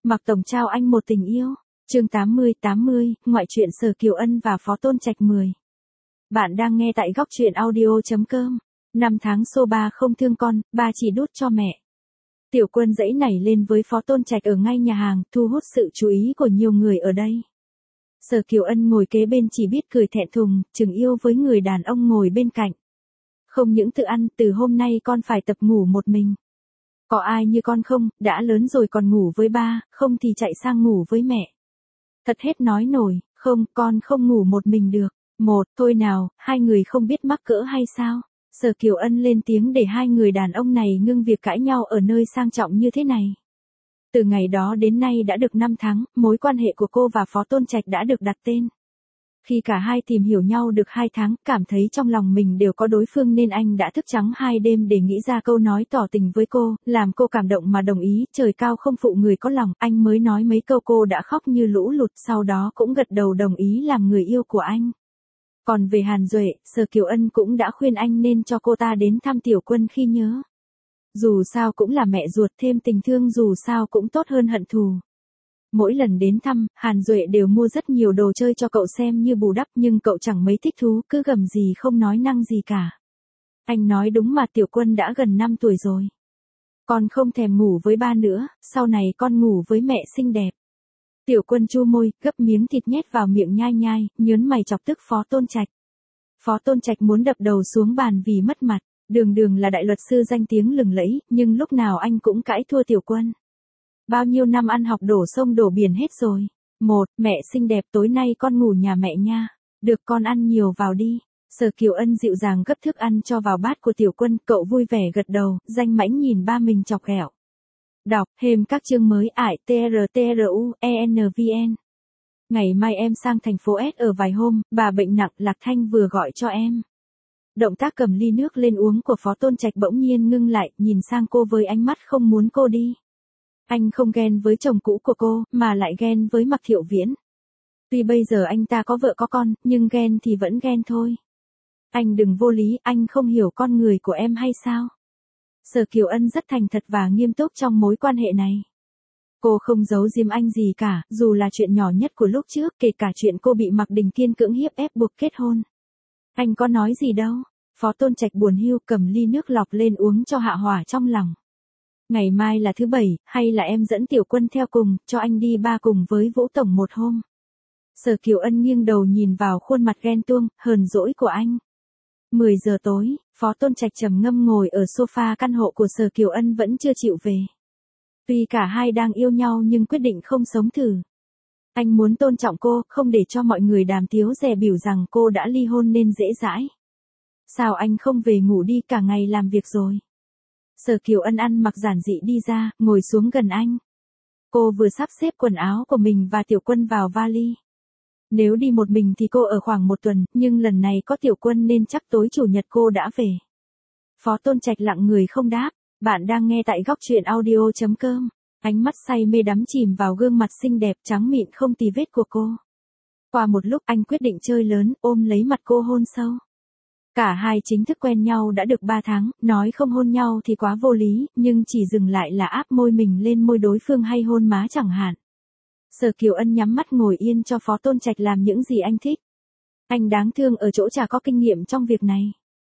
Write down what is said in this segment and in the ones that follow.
Mạc Tổng trao anh một tình yêu. Chương 80, ngoại truyện Sở Kiều Ân và Phó Tôn Trạch 10. Bạn đang nghe tại góc truyện audio.com. 5 tháng số 3 không thương con, ba chỉ đút cho mẹ. Tiểu Quân dãy nảy lên với Phó Tôn Trạch ở ngay nhà hàng, thu hút sự chú ý của nhiều người ở đây. Sở Kiều Ân ngồi kế bên chỉ biết cười thẹn thùng, chừng yêu với người đàn ông ngồi bên cạnh. Không những tự ăn, từ hôm nay con phải tập ngủ một mình. Có ai như con không, đã lớn rồi còn ngủ với ba, không thì chạy sang ngủ với mẹ. Thật hết nói nổi, không, con không ngủ một mình được. Thôi nào, hai người không biết mắc cỡ hay sao? Sở Kiều Ân lên tiếng để hai người đàn ông này ngưng việc cãi nhau ở nơi sang trọng như thế này. Từ ngày đó đến nay đã được 5 tháng, mối quan hệ của cô và Phó Tôn Trạch đã được đặt tên. Khi cả hai tìm hiểu nhau được 2 tháng, cảm thấy trong lòng mình đều có đối phương nên anh đã thức trắng 2 đêm để nghĩ ra câu nói tỏ tình với cô, làm cô cảm động mà đồng ý, trời cao không phụ người có lòng, anh mới nói mấy câu cô đã khóc như lũ lụt, sau đó cũng gật đầu đồng ý làm người yêu của anh. Còn về Hàn Duệ, Sở Kiều Ân cũng đã khuyên anh nên cho cô ta đến thăm Tiểu Quân khi nhớ. Dù sao cũng là mẹ ruột, thêm tình thương dù sao cũng tốt hơn hận thù. Mỗi lần đến thăm, Hàn Duệ đều mua rất nhiều đồ chơi cho cậu xem như bù đắp, nhưng cậu chẳng mấy thích thú, cứ gầm gì không nói năng gì cả. Anh nói đúng mà, Tiểu Quân đã gần 5 tuổi rồi. Con không thèm ngủ với ba nữa, sau này con ngủ với mẹ xinh đẹp. Tiểu Quân chu môi, gấp miếng thịt nhét vào miệng nhai nhai, nhớn mày chọc tức Phó Tôn Trạch. Phó Tôn Trạch muốn đập đầu xuống bàn vì mất mặt, đường là đại luật sư danh tiếng lừng lẫy, nhưng lúc nào anh cũng cãi thua Tiểu Quân. Bao nhiêu năm ăn học đổ sông đổ biển hết rồi. Mẹ xinh đẹp, tối nay con ngủ nhà mẹ nha. Được, con ăn nhiều vào đi. Sở Kiều Ân dịu dàng gấp thức ăn cho vào bát của Tiểu Quân, cậu vui vẻ gật đầu, danh mãnh nhìn ba mình chọc ghẹo. Đọc thêm các chương mới ải TRTRUENVN. Ngày mai em sang thành phố S ở vài hôm, bà bệnh nặng, Lạc Thanh vừa gọi cho em. Động tác cầm ly nước lên uống của Phó Tôn Trạch bỗng nhiên ngưng lại, nhìn sang cô với ánh mắt không muốn cô đi. Anh không ghen với chồng cũ của cô, mà lại ghen với Mạc Thiệu Viễn. Tuy bây giờ anh ta có vợ có con, nhưng ghen thì vẫn ghen thôi. Anh đừng vô lý, anh không hiểu con người của em hay sao? Sở Kiều Ân rất thành thật và nghiêm túc trong mối quan hệ này. Cô không giấu giếm anh gì cả, dù là chuyện nhỏ nhất của lúc trước, kể cả chuyện cô bị Mạc Đình Kiên cưỡng hiếp ép buộc kết hôn. Anh có nói gì đâu. Phó Tôn Trạch buồn hiu cầm ly nước lọc lên uống cho hạ hỏa trong lòng. Ngày mai là thứ 7, hay là em dẫn Tiểu Quân theo cùng, cho anh đi ba cùng với Vũ Tổng một hôm. Sở Kiều Ân nghiêng đầu nhìn vào khuôn mặt ghen tuông, hờn dỗi của anh. 10 giờ tối, Phó Tôn Trạch trầm ngâm ngồi ở sofa căn hộ của Sở Kiều Ân vẫn chưa chịu về. Tuy cả hai đang yêu nhau nhưng quyết định không sống thử. Anh muốn tôn trọng cô, không để cho mọi người đàm tiếu dè bỉu rằng cô đã ly hôn nên dễ dãi. Sao anh không về ngủ đi, cả ngày làm việc rồi. Sở Kiều Ân ăn mặc giản dị đi ra, ngồi xuống gần anh. Cô vừa sắp xếp quần áo của mình và Tiểu Quân vào vali. Nếu đi một mình thì cô ở khoảng 1 tuần, nhưng lần này có Tiểu Quân nên chắc tối chủ nhật cô đã về. Phó Tôn Trạch lặng người không đáp. Bạn đang nghe tại góc truyện audio.com. Ánh mắt say mê đắm chìm vào gương mặt xinh đẹp trắng mịn không tì vết của cô. Qua một lúc anh quyết định chơi lớn, ôm lấy mặt cô hôn sâu. Cả hai chính thức quen nhau đã được 3 tháng, nói không hôn nhau thì quá vô lý, nhưng chỉ dừng lại là áp môi mình lên môi đối phương hay hôn má chẳng hạn. Sở Kiều Ân nhắm mắt ngồi yên cho Phó Tôn Trạch làm những gì anh thích. Anh đáng thương ở chỗ chả có kinh nghiệm trong việc này.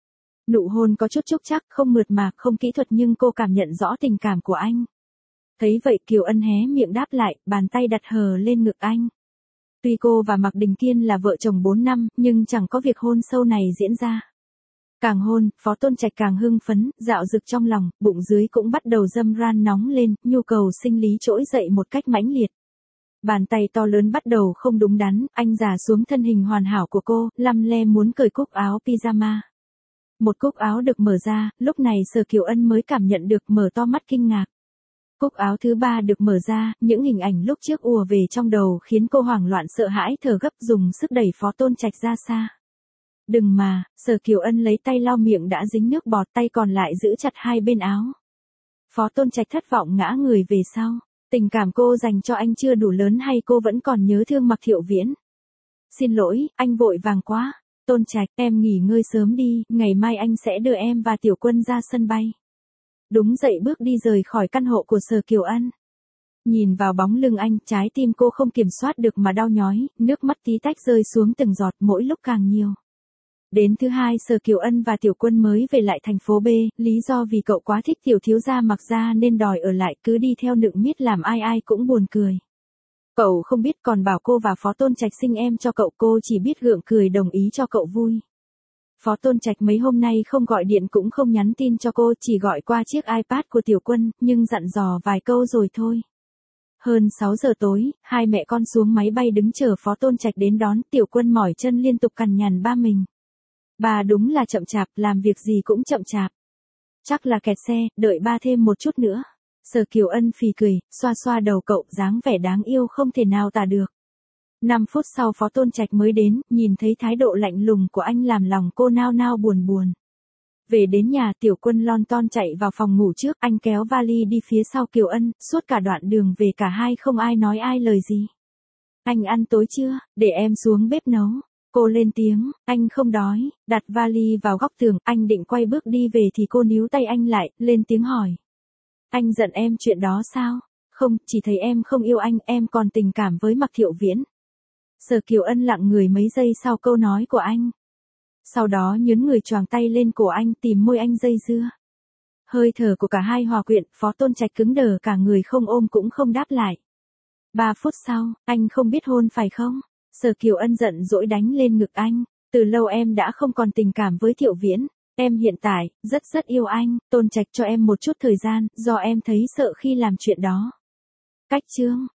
Nụ hôn có chút trúc trắc, không mượt mà, không kỹ thuật nhưng cô cảm nhận rõ tình cảm của anh. Thấy vậy Kiều Ân hé miệng đáp lại, bàn tay đặt hờ lên ngực anh. Tuy cô và Mạc Đình Kiên là vợ chồng 4 năm, nhưng chẳng có việc hôn sâu này diễn ra. Càng hôn, Phó Tôn Trạch càng hưng phấn, dạo dực trong lòng, bụng dưới cũng bắt đầu dâm ran nóng lên, nhu cầu sinh lý trỗi dậy một cách mãnh liệt. Bàn tay to lớn bắt đầu không đúng đắn, anh già xuống thân hình hoàn hảo của cô, lăm le muốn cởi cúc áo pyjama. Một cúc áo được mở ra, lúc này Sở Kiều Ân mới cảm nhận được, mở to mắt kinh ngạc. Cúc áo thứ 3 được mở ra, những hình ảnh lúc trước ùa về trong đầu khiến cô hoảng loạn sợ hãi thở gấp, dùng sức đẩy Phó Tôn Trạch ra xa. Đừng mà, Sở Kiều Ân lấy tay lau miệng đã dính nước bọt, tay còn lại giữ chặt hai bên áo. Phó Tôn Trạch thất vọng ngã người về sau. Tình cảm cô dành cho anh chưa đủ lớn hay cô vẫn còn nhớ thương Mạc Thiệu Viễn? Xin lỗi, anh vội vàng quá. Tôn Trạch, em nghỉ ngơi sớm đi, ngày mai anh sẽ đưa em và Tiểu Quân ra sân bay. Đúng dậy bước đi rời khỏi căn hộ của Sở Kiều Ân. Nhìn vào bóng lưng anh, trái tim cô không kiểm soát được mà đau nhói, nước mắt tí tách rơi xuống từng giọt mỗi lúc càng nhiều. Đến thứ hai Sở Kiều Ân và Tiểu Quân mới về lại thành phố B, lý do vì cậu quá thích tiểu thiếu gia Mặc Gia nên đòi ở lại, cứ đi theo nựng miết làm ai ai cũng buồn cười. Cậu không biết còn bảo cô và Phó Tôn Trạch sinh em cho cậu, cô chỉ biết gượng cười đồng ý cho cậu vui. Phó Tôn Trạch mấy hôm nay không gọi điện cũng không nhắn tin cho cô, chỉ gọi qua chiếc iPad của Tiểu Quân, nhưng dặn dò vài câu rồi thôi. Hơn 6 giờ tối, hai mẹ con xuống máy bay đứng chờ Phó Tôn Trạch đến đón. Tiểu Quân mỏi chân liên tục cằn nhằn ba mình. Ba đúng là chậm chạp, làm việc gì cũng chậm chạp. Chắc là kẹt xe, đợi ba thêm một chút nữa. Sở Kiều Ân phì cười, xoa xoa đầu cậu, dáng vẻ đáng yêu không thể nào tả được. 5 phút sau Phó Tôn Trạch mới đến, nhìn thấy thái độ lạnh lùng của anh làm lòng cô nao nao buồn buồn. Về đến nhà, Tiểu Quân lon ton chạy vào phòng ngủ trước, anh kéo vali đi phía sau Kiều Ân, suốt cả đoạn đường về cả hai không ai nói ai lời gì. Anh ăn tối chưa, để em xuống bếp nấu. Cô lên tiếng, anh không đói, đặt vali vào góc tường, anh định quay bước đi về thì cô níu tay anh lại, lên tiếng hỏi. Anh giận em chuyện đó sao? Không, chỉ thấy em không yêu anh, em còn tình cảm với Mạc Thiệu Viễn. Sở Kiều Ân lặng người mấy giây sau câu nói của anh. Sau đó nhớn người choàng tay lên cổ anh, tìm môi anh dây dưa. Hơi thở của cả hai hòa quyện, Phó Tôn Trạch cứng đờ cả người, không ôm cũng không đáp lại. 3 phút sau, anh không biết hôn phải không? Sở Kiều Ân giận dỗi đánh lên ngực anh. Từ lâu em đã không còn tình cảm với Thiệu Viễn. Em hiện tại, rất yêu anh. Tôn Trạch cho em một chút thời gian, do em thấy sợ khi làm chuyện đó. Cách chương